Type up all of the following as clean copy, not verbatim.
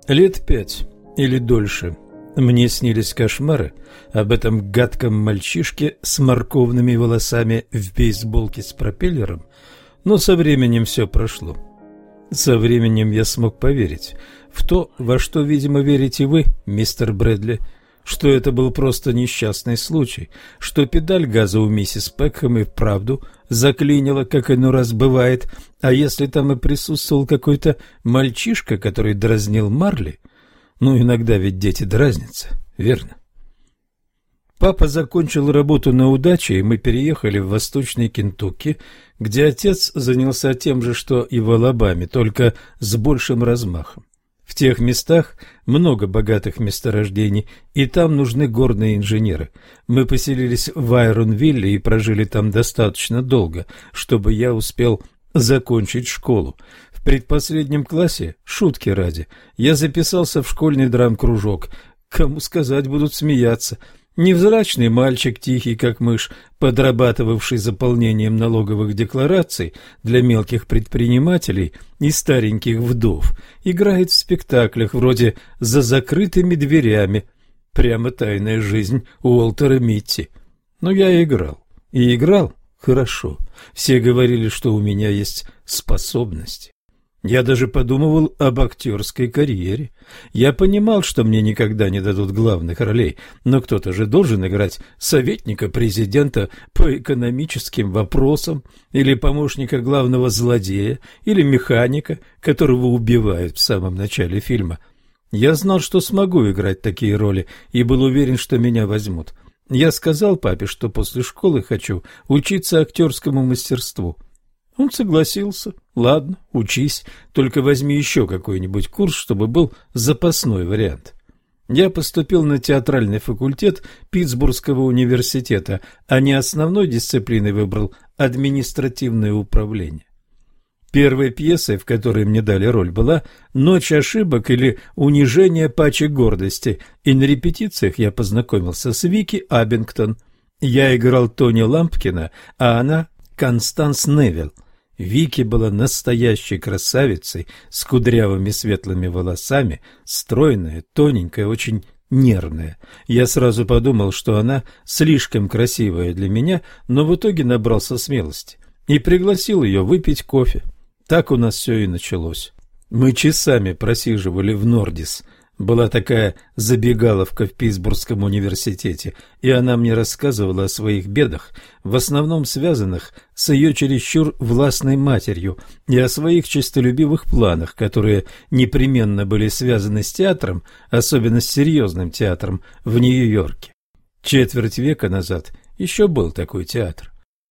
Лет 5 или дольше мне снились кошмары об этом гадком мальчишке с морковными волосами в бейсболке с пропеллером, но со временем все прошло. Со временем я смог поверить в то, во что, видимо, верите вы, мистер Брэдли, что это был просто несчастный случай, что педаль газа у миссис Пекхэм и вправду заклинила, как иной раз бывает, а если там и присутствовал какой-то мальчишка, который дразнил Марли, ну, иногда ведь дети дразнятся, верно? Папа закончил работу на удаче, и мы переехали в Восточный Кентукки, где отец занялся тем же, что и в Алабаме, только с большим размахом. В тех местах много богатых месторождений, и там нужны горные инженеры. Мы поселились в Айронвилле и прожили там достаточно долго, чтобы я успел закончить школу. В предпоследнем классе, шутки ради, я записался в школьный драм-кружок. Кому сказать, будут смеяться. Невзрачный мальчик, тихий как мышь, подрабатывавший заполнением налоговых деклараций для мелких предпринимателей и стареньких вдов, играет в спектаклях вроде «За закрытыми дверями». Прямо тайная жизнь Уолтера Митти. Но я играл. И играл хорошо. Все говорили, что у меня есть способности. Я даже подумывал об актерской карьере. Я понимал, что мне никогда не дадут главных ролей, но кто-то же должен играть советника президента по экономическим вопросам, или помощника главного злодея, или механика, которого убивают в самом начале фильма. Я знал, что смогу играть такие роли, и был уверен, что меня возьмут. Я сказал папе, что после школы хочу учиться актерскому мастерству. Он согласился. Ладно, учись, только возьми еще какой-нибудь курс, чтобы был запасной вариант. Я поступил на театральный факультет Питтсбургского университета, а не основной дисциплиной выбрал административное управление. Первой пьесой, в которой мне дали роль, была «Ночь ошибок» или «Унижение пачи гордости», и на репетициях я познакомился с Вики Аббингтон. Я играл Тони Лампкина, а она Констанс Невилл. Вики была настоящей красавицей с кудрявыми светлыми волосами, стройная, тоненькая, очень нервная. Я сразу подумал, что она слишком красивая для меня, но в итоге набрался смелости и пригласил ее выпить кофе. Так у нас все и началось. Мы часами просиживали в Нордис. Была такая забегаловка в Питтсбургском университете, и она мне рассказывала о своих бедах, в основном связанных с ее чересчур властной матерью, и о своих честолюбивых планах, которые непременно были связаны с театром, особенно с серьезным театром в Нью-Йорке. Четверть века назад еще был такой театр.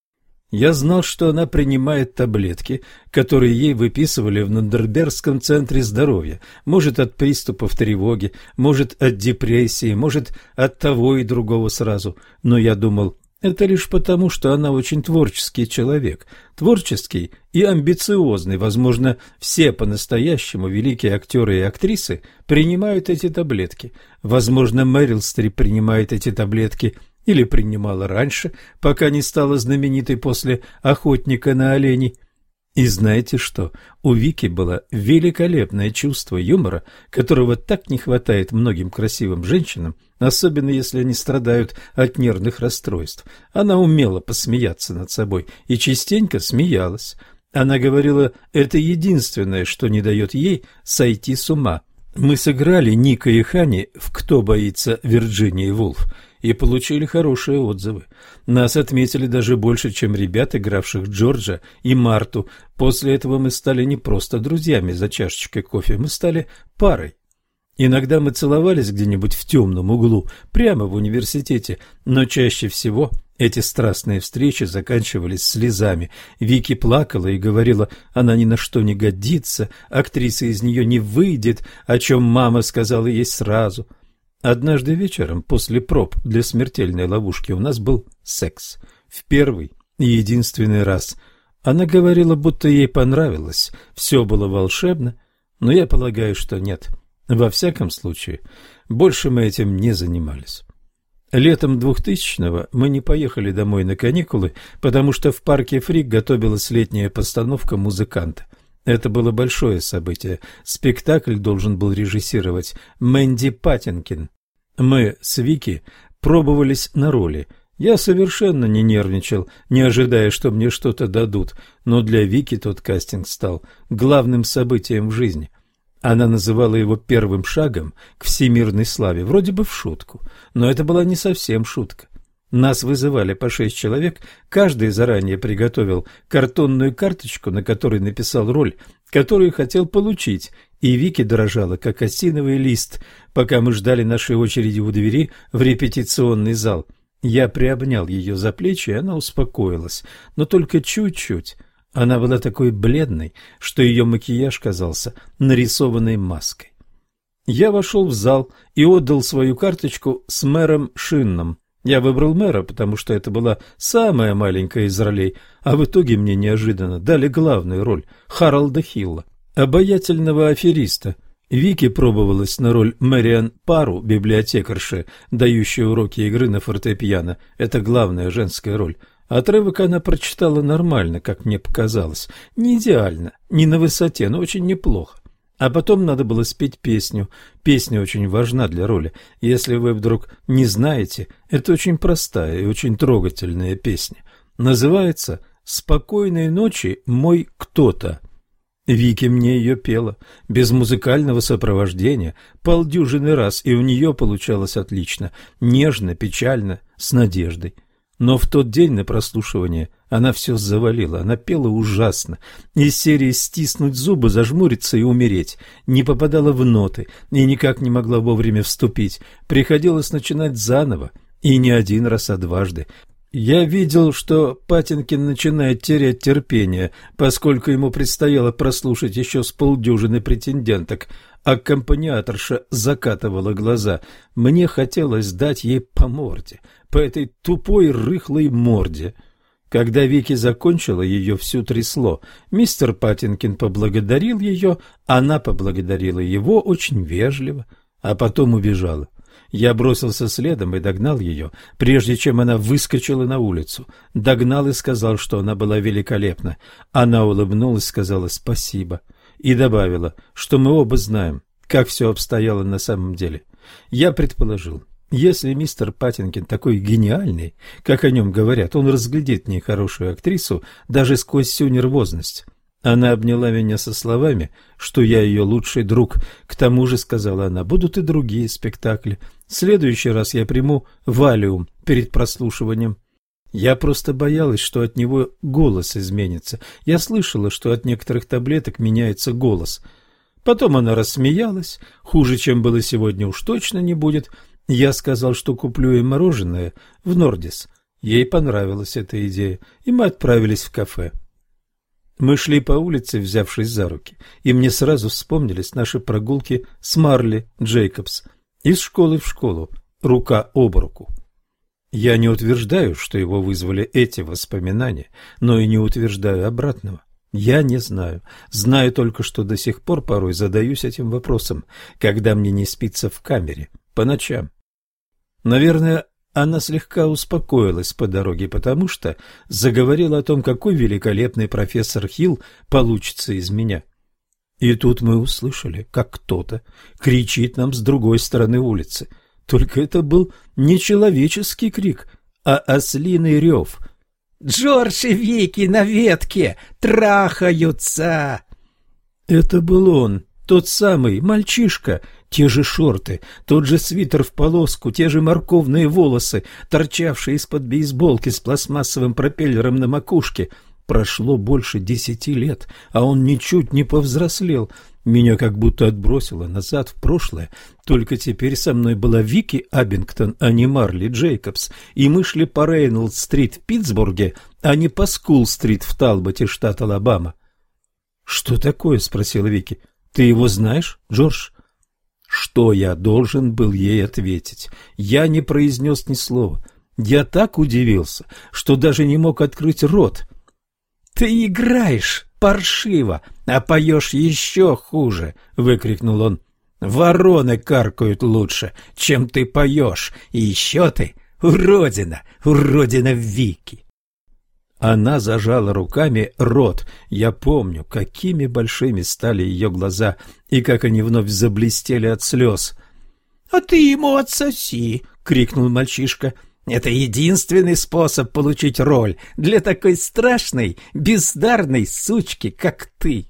Я знал, что она принимает таблетки, которые ей выписывали в Нондербергском центре здоровья, может от приступов тревоги, может от депрессии, может от того и другого сразу. Но я думал, это лишь потому, что она очень творческий человек, творческий и амбициозный. Возможно, все по-настоящему великие актеры и актрисы принимают эти таблетки. Возможно, Мэрил Стрип принимает эти таблетки или принимала раньше, пока не стала знаменитой после «Охотника на оленей». И знаете что? У Вики было великолепное чувство юмора, которого так не хватает многим красивым женщинам, особенно если они страдают от нервных расстройств. Она умела посмеяться над собой и частенько смеялась. Она говорила, это единственное, что не дает ей сойти с ума. Мы сыграли Ника и Хани в «Кто боится Вирджинии Вулф» и получили хорошие отзывы. Нас отметили даже больше, чем ребят, игравших Джорджа и Марту. После этого мы стали не просто друзьями за чашечкой кофе, мы стали парой. Иногда мы целовались где-нибудь в темном углу, прямо в университете, но чаще всего эти страстные встречи заканчивались слезами. Вики плакала и говорила, она ни на что не годится, актриса из нее не выйдет, о чем мама сказала ей сразу. Однажды вечером, после проб для «Смертельной ловушки», у нас был секс. В первый и единственный раз. Она говорила, будто ей понравилось, все было волшебно, но я полагаю, что нет. Во всяком случае, больше мы этим не занимались. Летом 2000-го мы не поехали домой на каникулы, потому что в парке Фрик готовилась летняя постановка «Музыканта». Это было большое событие. Спектакль должен был режиссировать Мэнди Паттинкин. Мы с Вики пробовались на роли. Я совершенно не нервничал, не ожидая, что мне что-то дадут, но для Вики тот кастинг стал главным событием в жизни. Она называла его первым шагом к всемирной славе, вроде бы в шутку, но это была не совсем шутка. Нас вызывали по 6 человек, каждый заранее приготовил картонную карточку, на которой написал роль, которую хотел получить, и Вики дрожала, как осиновый лист, пока мы ждали нашей очереди у двери в репетиционный зал. Я приобнял ее за плечи, и она успокоилась, но только чуть-чуть. Она была такой бледной, что ее макияж казался нарисованной маской. Я вошел в зал и отдал свою карточку с мэром Шинном. Я выбрал мэра, потому что это была самая маленькая из ролей, а в итоге мне неожиданно дали главную роль – Харалда Хилла, обаятельного афериста. Вики пробовалась на роль Мэриан Пару, библиотекарши, дающей уроки игры на фортепиано. Это главная женская роль. Отрывок она прочитала нормально, как мне показалось. Не идеально, не на высоте, но очень неплохо. А потом надо было спеть песню. Песня очень важна для роли. Если вы вдруг не знаете, это очень простая и очень трогательная песня. Называется «Спокойной ночи, мой кто-то». Вики мне ее пела, без музыкального сопровождения, полдюжины раз, и у нее получалось отлично, нежно, печально, с надеждой. Но в тот день на прослушивание она все завалила, она пела ужасно. Из серии «стиснуть зубы, зажмуриться и умереть», не попадала в ноты и никак не могла вовремя вступить. Приходилось начинать заново, и не один раз, а дважды. Я видел, что Паттинкин начинает терять терпение, поскольку ему предстояло прослушать еще с полдюжины претенденток. Аккомпаниаторша закатывала глаза. Мне хотелось дать ей по морде, по этой тупой рыхлой морде. Когда Вики закончила, ее всю трясло. Мистер Паттинкин поблагодарил ее, она поблагодарила его очень вежливо, а потом убежала. Я бросился следом и догнал ее, прежде чем она выскочила на улицу. Догнал и сказал, что она была великолепна. Она улыбнулась, сказала спасибо и добавила, что мы оба знаем, как все обстояло на самом деле. Я предположил, если мистер Паттинкин такой гениальный, как о нем говорят, он разглядит в ней хорошую актрису даже сквозь всю нервозность. Она обняла меня со словами, что я ее лучший друг. К тому же, сказала она, будут и другие спектакли. В следующий раз я приму валиум перед прослушиванием. Я просто боялась, что от него голос изменится. Я слышала, что от некоторых таблеток меняется голос. Потом она рассмеялась. Хуже, чем было сегодня, уж точно не будет. Я сказал, что куплю ей мороженое в Нордис. Ей понравилась эта идея, и мы отправились в кафе. Мы шли по улице, взявшись за руки, и мне сразу вспомнились наши прогулки с Марли Джейкобс из школы в школу, рука об руку. Я не утверждаю, что его вызвали эти воспоминания, но и не утверждаю обратного. Я не знаю. Знаю только, что до сих пор порой задаюсь этим вопросом, когда мне не спится в камере, по ночам. Наверное, она слегка успокоилась по дороге, потому что заговорила о том, какой великолепный профессор Хилл получится из меня. И тут мы услышали, как кто-то кричит нам с другой стороны улицы. Только это был не человеческий крик, а ослиный рев. «Джордж и Вики на ветке трахаются!» Это был он, тот самый мальчишка. Те же шорты, тот же свитер в полоску, те же морковные волосы, торчавшие из-под бейсболки с пластмассовым пропеллером на макушке. Прошло больше 10 лет, а он ничуть не повзрослел. Меня как будто отбросило назад в прошлое. Только теперь со мной была Вики Аббингтон, а не Марли Джейкобс, и мы шли по Рейнольдс-стрит в Питтсбурге, а не по Скул-стрит в Талботе, штат Алабама. «Что такое?» — спросила Вики. «Ты его знаешь, Джордж?» Что я должен был ей ответить? Я не произнес ни слова. Я так удивился, что даже не мог открыть рот. «Ты играешь паршиво, а поешь еще хуже!» — выкрикнул он. «Вороны каркают лучше, чем ты поешь, и еще ты уродина, уродина Вики!» Она зажала руками рот. Я помню, какими большими стали ее глаза и как они вновь заблестели от слез. — А ты ему отсоси! — крикнул мальчишка. — Это единственный способ получить роль для такой страшной, бездарной сучки, как ты.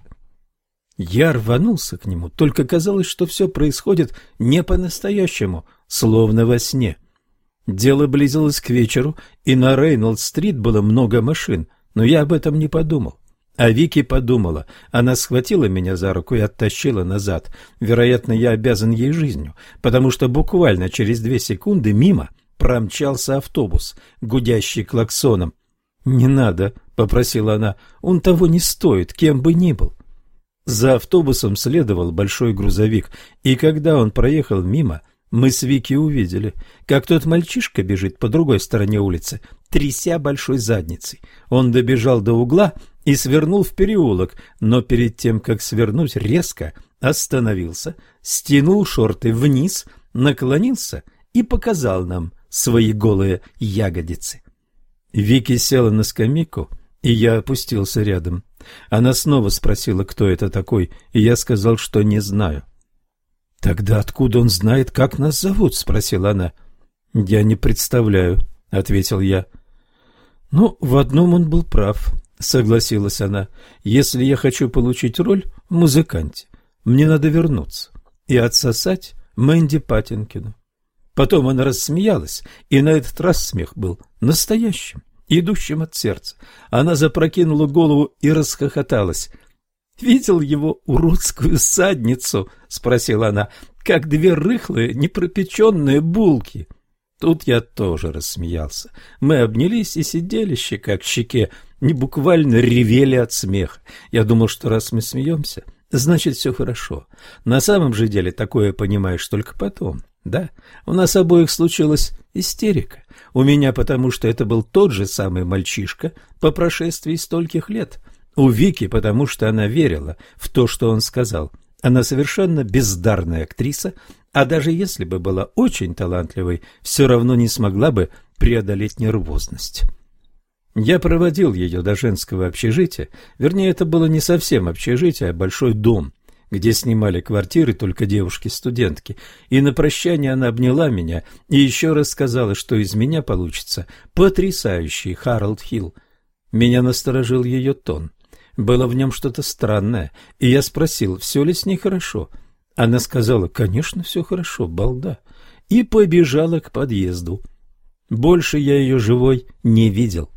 Я рванулся к нему, только казалось, что все происходит не по-настоящему, словно во сне. Дело близилось к вечеру, и на Рейнольдс-стрит было много машин, но я об этом не подумал. А Вики подумала. Она схватила меня за руку и оттащила назад. Вероятно, я обязан ей жизнью, потому что буквально через 2 секунды мимо промчался автобус, гудящий клаксоном. «Не надо», — попросила она, — «он того не стоит, кем бы ни был». За автобусом следовал большой грузовик, и когда он проехал мимо, мы с Вики увидели, как тот мальчишка бежит по другой стороне улицы, тряся большой задницей. Он добежал до угла и свернул в переулок, но перед тем, как свернуть, резко остановился, стянул шорты вниз, наклонился и показал нам свои голые ягодицы. Вики села на скамейку, и я опустился рядом. Она снова спросила, кто это такой, и я сказал, что не знаю. «Тогда откуда он знает, как нас зовут?» — спросила она. «Я не представляю», — ответил я. «Ну, в одном он был прав», — согласилась она. «Если я хочу получить роль в музыканте, мне надо вернуться и отсосать Мэнди Паттинкину». Потом она рассмеялась, и на этот раз смех был настоящим, идущим от сердца. Она запрокинула голову и расхохоталась. «Видел его уродскую задницу?» — спросила она, — «как 2 рыхлые, непропеченные булки». Тут я тоже рассмеялся. Мы обнялись и сидели щека к щеке, не буквально ревели от смеха. Я думал, что раз мы смеемся, значит, все хорошо. На самом же деле такое понимаешь только потом. Да, у нас обоих случилась истерика. У меня потому, что это был тот же самый мальчишка по прошествии стольких лет. У Вики, потому что она верила в то, что он сказал. Она совершенно бездарная актриса, а даже если бы была очень талантливой, все равно не смогла бы преодолеть нервозность. Я проводил ее до женского общежития, вернее, это было не совсем общежитие, а большой дом, где снимали квартиры только девушки-студентки, и на прощание она обняла меня и еще раз сказала, что из меня получится потрясающий Харолд Хилл. Меня насторожил ее тон. Было в нем что-то странное, и я спросил, все ли с ней хорошо. Она сказала, конечно, все хорошо, балда, и побежала к подъезду. Больше я ее живой не видел.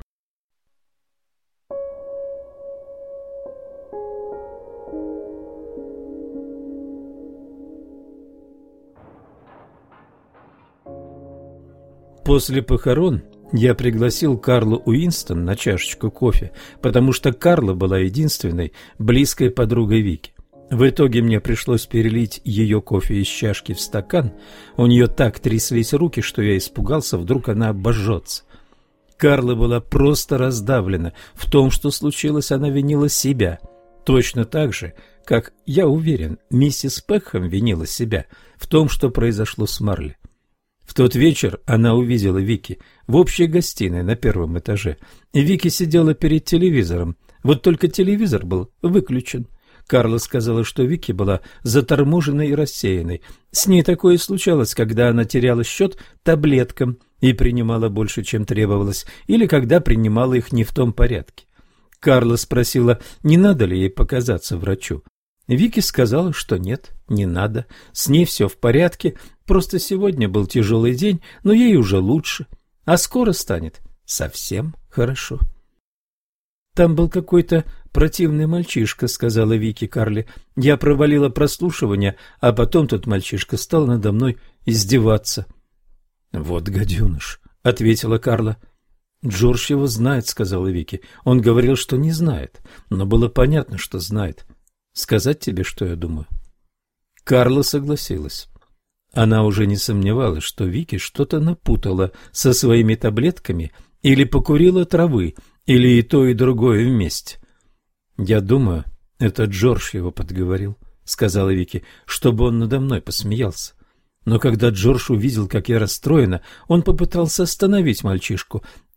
После похорон я пригласил Карлу Уинстон на чашечку кофе, потому что Карла была единственной близкой подругой Вики. В итоге мне пришлось перелить ее кофе из чашки в стакан. У нее так тряслись руки, что я испугался, вдруг она обожжется. Карла была просто раздавлена. В том, что случилось, она винила себя. Точно так же, как, я уверен, миссис Пекхэм винила себя в том, что произошло с Марли. В тот вечер она увидела Вики в общей гостиной на 1-м этаже, и Вики сидела перед телевизором, вот только телевизор был выключен. Карла сказала, что Вики была заторможенной и рассеянной. С ней такое случалось, когда она теряла счет таблеткам и принимала больше, чем требовалось, или когда принимала их не в том порядке. Карла спросила, не надо ли ей показаться врачу. Вики сказала, что нет, не надо, с ней все в порядке, просто сегодня был тяжелый день, но ей уже лучше, а скоро станет совсем хорошо. «Там был какой-то противный мальчишка», — сказала Вики Карле. «Я провалила прослушивание, а потом тот мальчишка стал надо мной издеваться». «Вот гаденыш», — ответила Карла. «Джордж его знает», — сказала Вики. «Он говорил, что не знает, но было понятно, что знает. Сказать тебе, что я думаю?» Карла согласилась. Она уже не сомневалась, что Вики что-то напутала со своими таблетками или покурила травы, или и то, и другое вместе. «Я думаю, это Джордж его подговорил», — сказала Вики, — «чтобы он надо мной посмеялся. Но когда Джордж увидел, как я расстроена, он попытался остановить мальчишку,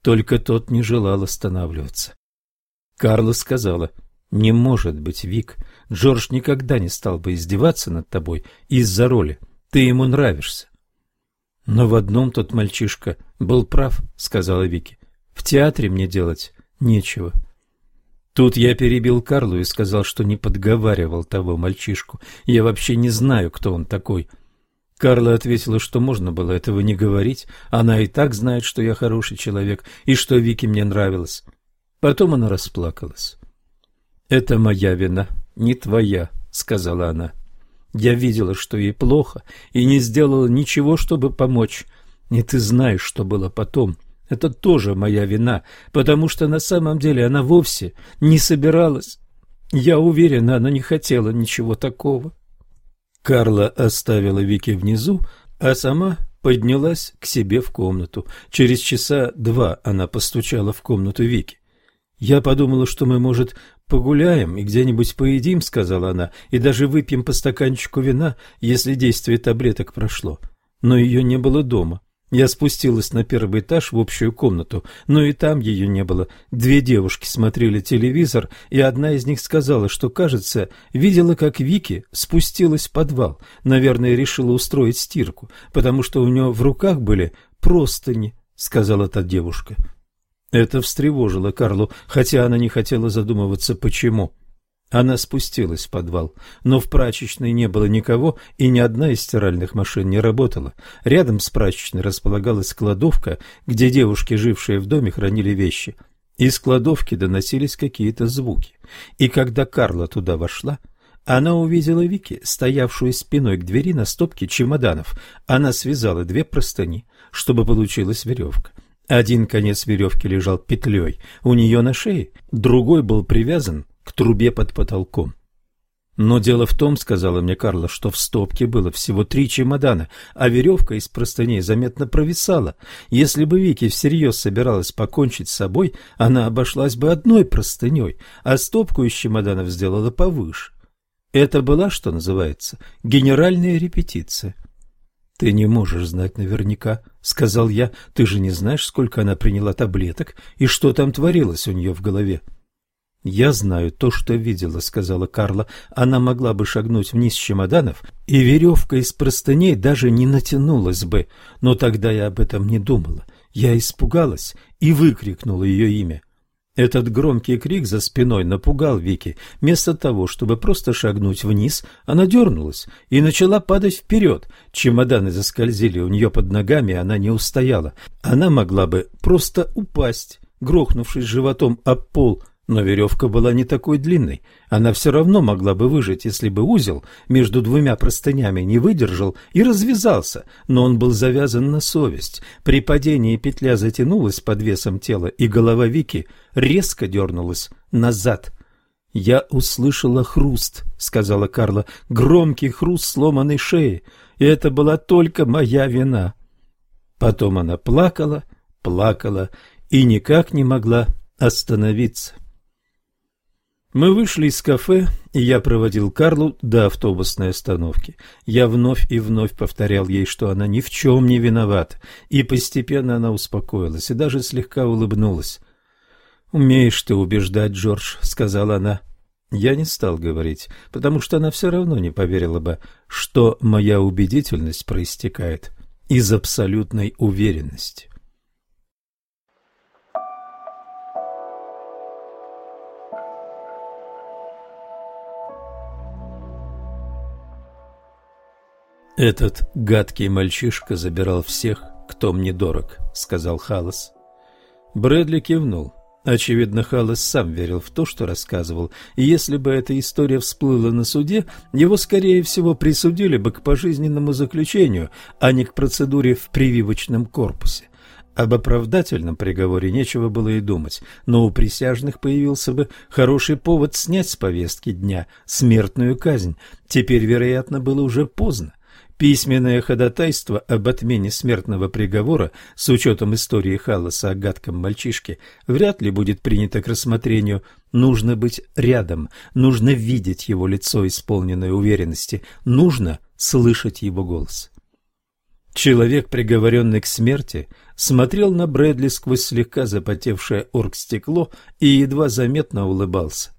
Только тот не желал останавливаться. Карла сказала: «Не может быть, Вик, Джордж никогда не стал бы издеваться над тобой из-за роли. Ты ему нравишься». «Но в одном тот мальчишка был прав», — сказала Вики. «В театре мне делать нечего». Тут я перебил Карлу и сказал, что не подговаривал того мальчишку. Я вообще не знаю, кто он такой. Карла ответила, что можно было этого не говорить. Она и так знает, что я хороший человек и что Вики мне нравилась. Потом она расплакалась. «Это моя вина, не твоя», — сказала она. «Я видела, что ей плохо, и не сделала ничего, чтобы помочь. И ты знаешь, что было потом. Это тоже моя вина, потому что на самом деле она вовсе не собиралась. Я уверена, она не хотела ничего такого». Карла оставила Вики внизу, а сама поднялась к себе в комнату. Через часа 2 она постучала в комнату Вики. «Я подумала, что мы, может, погуляем и где-нибудь поедим», — сказала она, — «и даже выпьем по стаканчику вина, если действие таблеток прошло». Но ее не было дома. Я спустилась на 1-й этаж в общую комнату, но и там ее не было. 2 девушки смотрели телевизор, и одна из них сказала, что, кажется, видела, как Вики спустилась в подвал. Наверное, решила устроить стирку, потому что у нее в руках были простыни, — сказала та девушка. Это встревожило Карлу, хотя она не хотела задумываться, почему. Она спустилась в подвал, но в прачечной не было никого, и ни одна из стиральных машин не работала. Рядом с прачечной располагалась кладовка, где девушки, жившие в доме, хранили вещи. Из кладовки доносились какие-то звуки, и когда Карла туда вошла, она увидела Вики, стоявшую спиной к двери на стопке чемоданов. Она связала 2 простыни, чтобы получилась веревка. Один конец веревки лежал петлей у нее на шее, другой был привязан к трубе под потолком. «Но дело в том, — сказала мне Карла, — что в стопке было всего 3 чемодана, а веревка из простыней заметно провисала. Если бы Вики всерьез собиралась покончить с собой, она обошлась бы 1 простыней, а стопку из чемоданов сделала повыше. Это была, что называется, генеральная репетиция». «Ты не можешь знать наверняка, — сказал я, — ты же не знаешь, сколько она приняла таблеток и что там творилось у нее в голове». «Я знаю то, что видела, — сказала Карла. Она могла бы шагнуть вниз с чемоданов, и веревка из простыней даже не натянулась бы. Но тогда я об этом не думала. Я испугалась и выкрикнула ее имя. Этот громкий крик за спиной напугал Вики. Вместо того, чтобы просто шагнуть вниз, она дернулась и начала падать вперед. Чемоданы заскользили у нее под ногами, и она не устояла. Она могла бы просто упасть, грохнувшись животом об пол, но веревка была не такой длинной. Она все равно могла бы выжить, если бы узел между 2 простынями не выдержал и развязался, но он был завязан на совесть. При падении петля затянулась под весом тела, и голова Вики резко дернулась назад. «Я услышала хруст, — сказала Карла, — громкий хруст сломанной шеи, и это была только моя вина». Потом она плакала, плакала и никак не могла остановиться. Мы вышли из кафе, и я проводил Карлу до автобусной остановки. Я вновь и вновь повторял ей, что она ни в чем не виновата, и постепенно она успокоилась и даже слегка улыбнулась. «Умеешь ты убеждать, Джордж», — сказала она. Я не стал говорить, потому что она все равно не поверила бы, что моя убедительность проистекает из абсолютной уверенности. «Этот гадкий мальчишка забирал всех, кто мне дорог», — сказал Халлас. Брэдли кивнул. Очевидно, Халлас сам верил в то, что рассказывал, и если бы эта история всплыла на суде, его, скорее всего, присудили бы к пожизненному заключению, а не к процедуре в прививочном корпусе. Об оправдательном приговоре нечего было и думать, но у присяжных появился бы хороший повод снять с повестки дня смертную казнь. Теперь, вероятно, было уже поздно. Письменное ходатайство об отмене смертного приговора с учетом истории Халласа о гадком мальчишке вряд ли будет принято к рассмотрению. Нужно быть рядом, нужно видеть его лицо, исполненное уверенности, нужно слышать его голос. Человек, приговоренный к смерти, смотрел на Брэдли сквозь слегка запотевшее оргстекло и едва заметно улыбался.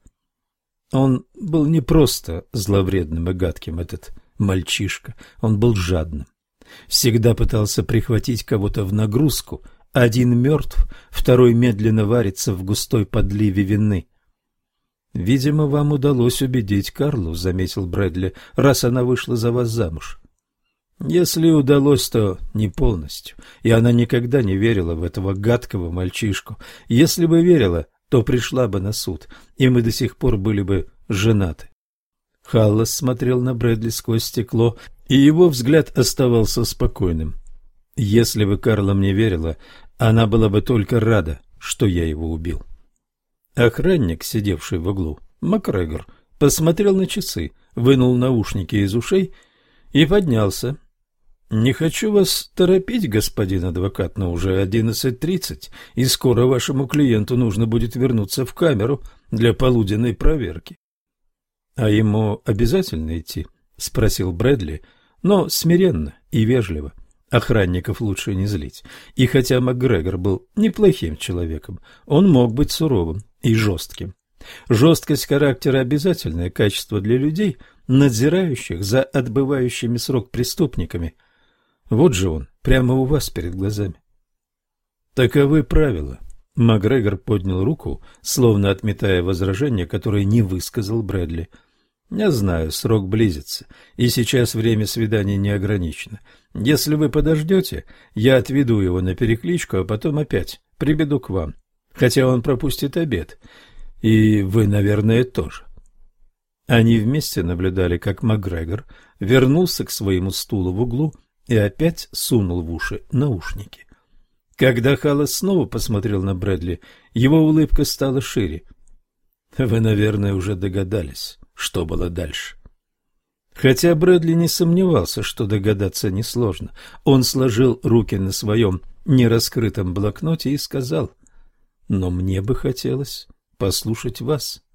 Он был не просто зловредным и гадким, этот мальчишка, он был жадным. Всегда пытался прихватить кого-то в нагрузку. Один мертв, второй медленно варится в густой подливе вины. «Видимо, вам удалось убедить Карлу», — заметил Брэдли, — «раз она вышла за вас замуж». «Если удалось, то не полностью, и она никогда не верила в этого гадкого мальчишку. Если бы верила, то пришла бы на суд, и мы до сих пор были бы женаты». Халлас смотрел на Брэдли сквозь стекло, и его взгляд оставался спокойным. «Если бы Карла мне верила, она была бы только рада, что я его убил». Охранник, сидевший в углу, Макгрегор, посмотрел на часы, вынул наушники из ушей и поднялся. «Не хочу вас торопить, господин адвокат, но уже 11:30, и скоро вашему клиенту нужно будет вернуться в камеру для полуденной проверки». «А ему обязательно идти?» — спросил Брэдли, но смиренно и вежливо. Охранников лучше не злить. И хотя Макгрегор был неплохим человеком, он мог быть суровым и жестким. Жесткость характера – обязательное качество для людей, надзирающих за отбывающими срок преступниками. Вот же он, прямо у вас перед глазами. Таковы правила. Макгрегор поднял руку, словно отметая возражение, которое не высказал Брэдли. Я знаю, срок близится, и сейчас время свидания не ограничено. Если вы подождете, я отведу его на перекличку, а потом опять приведу к вам, хотя он пропустит обед. И вы, наверное, тоже. Они вместе наблюдали, как Макгрегор вернулся к своему стулу в углу и опять сунул в уши наушники. Когда Халлас снова посмотрел на Брэдли, его улыбка стала шире. Вы, наверное, уже догадались, что было дальше. Хотя Брэдли не сомневался, что догадаться несложно, он сложил руки на своем нераскрытом блокноте и сказал: «Но мне бы хотелось послушать вас».